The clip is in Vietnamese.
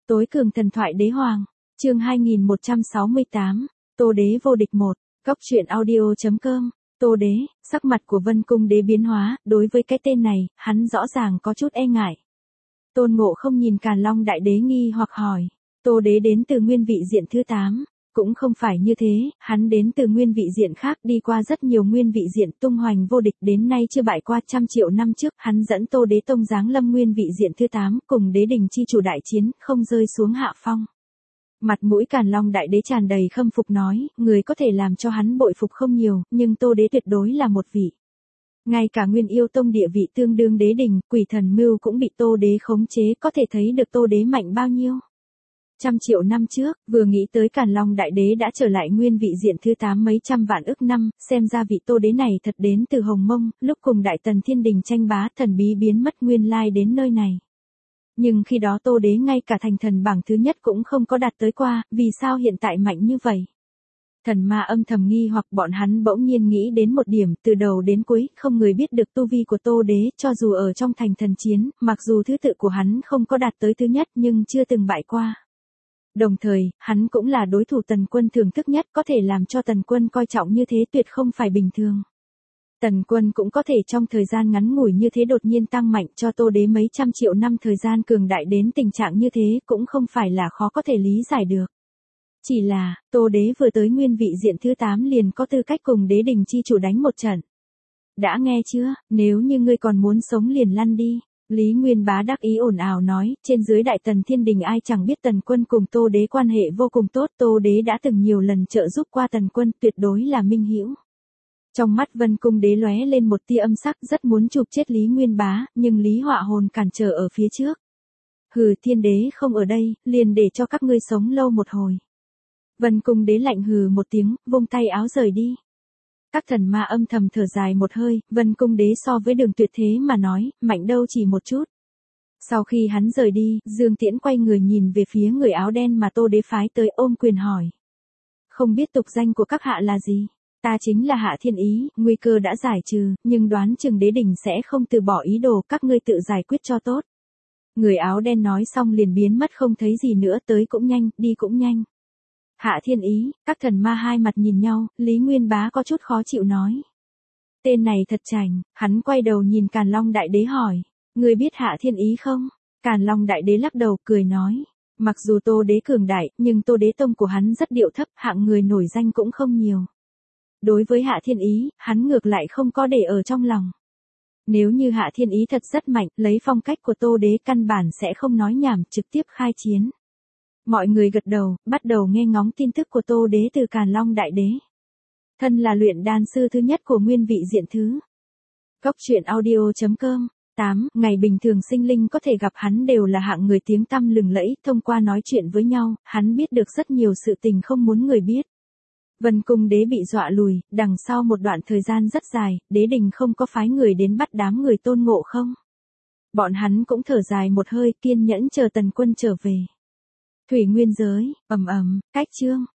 Tối cường thần thoại đế hoàng, chương 2168, Tô đế vô địch 1, Cóc truyện audio.com, Tô đế, sắc mặt của Vân Cung đế biến hóa, đối với cái tên này, hắn rõ ràng có chút e ngại. Tôn Ngộ không nhìn Càn Long đại đế nghi hoặc hỏi, Tô đế đến từ nguyên vị diện thứ 8, cũng không phải như thế, hắn đến từ nguyên vị diện khác đi qua rất nhiều nguyên vị diện tung hoành vô địch đến nay chưa bại qua 100 triệu năm trước, hắn dẫn Tô đế tông giáng lâm nguyên vị diện thứ 8 cùng đế đình chi chủ đại chiến, không rơi xuống hạ phong. Mặt mũi Càn Long đại đế tràn đầy khâm phục nói, người có thể làm cho hắn bội phục không nhiều, nhưng Tô đế tuyệt đối là một vị. Ngay cả Nguyên Yêu Tông địa vị tương đương đế đình, quỷ thần mưu cũng bị Tô đế khống chế, có thể thấy được Tô đế mạnh bao nhiêu. 100 triệu năm trước, vừa nghĩ tới Càn Long đại đế đã trở lại nguyên vị diện thứ 8 mấy trăm vạn ức năm, xem ra vị Tô đế này thật đến từ Hồng Mông, lúc cùng Đại Tần Thiên Đình tranh bá thần bí biến mất nguyên lai đến nơi này. Nhưng khi đó Tô đế ngay cả thành thần bảng thứ nhất cũng không có đạt tới qua, vì sao hiện tại mạnh như vậy? Thần ma âm thầm nghi hoặc bọn hắn bỗng nhiên nghĩ đến một điểm, từ đầu đến cuối, không người biết được tu vi của Tô đế, cho dù ở trong thành thần chiến, mặc dù thứ tự của hắn không có đạt tới thứ nhất nhưng chưa từng bại qua. Đồng thời, hắn cũng là đối thủ Tần Quân thưởng thức nhất, có thể làm cho Tần Quân coi trọng như thế tuyệt không phải bình thường. Tần Quân cũng có thể trong thời gian ngắn ngủi như thế đột nhiên tăng mạnh cho Tô đế mấy 100 triệu năm thời gian cường đại đến tình trạng như thế cũng không phải là khó có thể lý giải được. Chỉ là, Tô đế vừa tới nguyên vị diện thứ 8 liền có tư cách cùng đế đình chi chủ đánh một trận. Đã nghe chưa, nếu như ngươi còn muốn sống liền lăn đi. Lý Nguyên Bá đắc ý ồn ào nói, trên dưới Đại Tần Thiên Đình ai chẳng biết Tần Quân cùng Tô đế quan hệ vô cùng tốt, Tô đế đã từng nhiều lần trợ giúp qua Tần Quân, tuyệt đối là minh hữu. Trong mắt Vân Cung đế lóe lên một tia âm sắc, rất muốn chụp chết Lý Nguyên Bá, nhưng Lý Họa Hồn cản trở ở phía trước. Hừ, Thiên đế không ở đây, liền để cho các ngươi sống lâu một hồi. Vân Cung đế lạnh hừ một tiếng, vung tay áo rời đi. Các thần ma âm thầm thở dài một hơi, Vân Cung đế so với Đường Tuyệt thế mà nói, mạnh đâu chỉ một chút. Sau khi hắn rời đi, Dương Tiễn quay người nhìn về phía người áo đen mà Tô đế phái tới, ôm quyền hỏi. Không biết tục danh của các hạ là gì? Ta chính là Hạ Thiên Ý, nguy cơ đã giải trừ, nhưng đoán chừng đế đình sẽ không từ bỏ ý đồ, các ngươi tự giải quyết cho tốt. Người áo đen nói xong liền biến mất không thấy gì nữa, tới cũng nhanh, đi cũng nhanh. Hạ Thiên Ý, các thần ma hai mặt nhìn nhau, Lý Nguyên Bá có chút khó chịu nói. Tên này thật chảnh, hắn quay đầu nhìn Càn Long đại đế hỏi, ngươi biết Hạ Thiên Ý không? Càn Long đại đế lắc đầu cười nói, mặc dù Tô đế cường đại, nhưng Tô đế tông của hắn rất điệu thấp, hạng người nổi danh cũng không nhiều. Đối với Hạ Thiên Ý, hắn ngược lại không có để ở trong lòng. Nếu như Hạ Thiên Ý thật rất mạnh, lấy phong cách của Tô đế căn bản sẽ không nói nhảm, trực tiếp khai chiến. Mọi người gật đầu, bắt đầu nghe ngóng tin tức của Tô đế từ Càn Long đại đế. Thân là luyện đan sư thứ nhất của nguyên vị diện thứ. Cóc truyện audio.com 8. Ngày bình thường sinh linh có thể gặp hắn đều là hạng người tiếng tăm lừng lẫy, thông qua nói chuyện với nhau, hắn biết được rất nhiều sự tình không muốn người biết. Vân Cung đế bị dọa lùi, đằng sau một đoạn thời gian rất dài, đế đình không có phái người đến bắt đám người Tôn Ngộ không. Bọn hắn cũng thở dài một hơi, kiên nhẫn chờ Tần Quân trở về. Thủy Nguyên giới, ầm ầm, cách chương.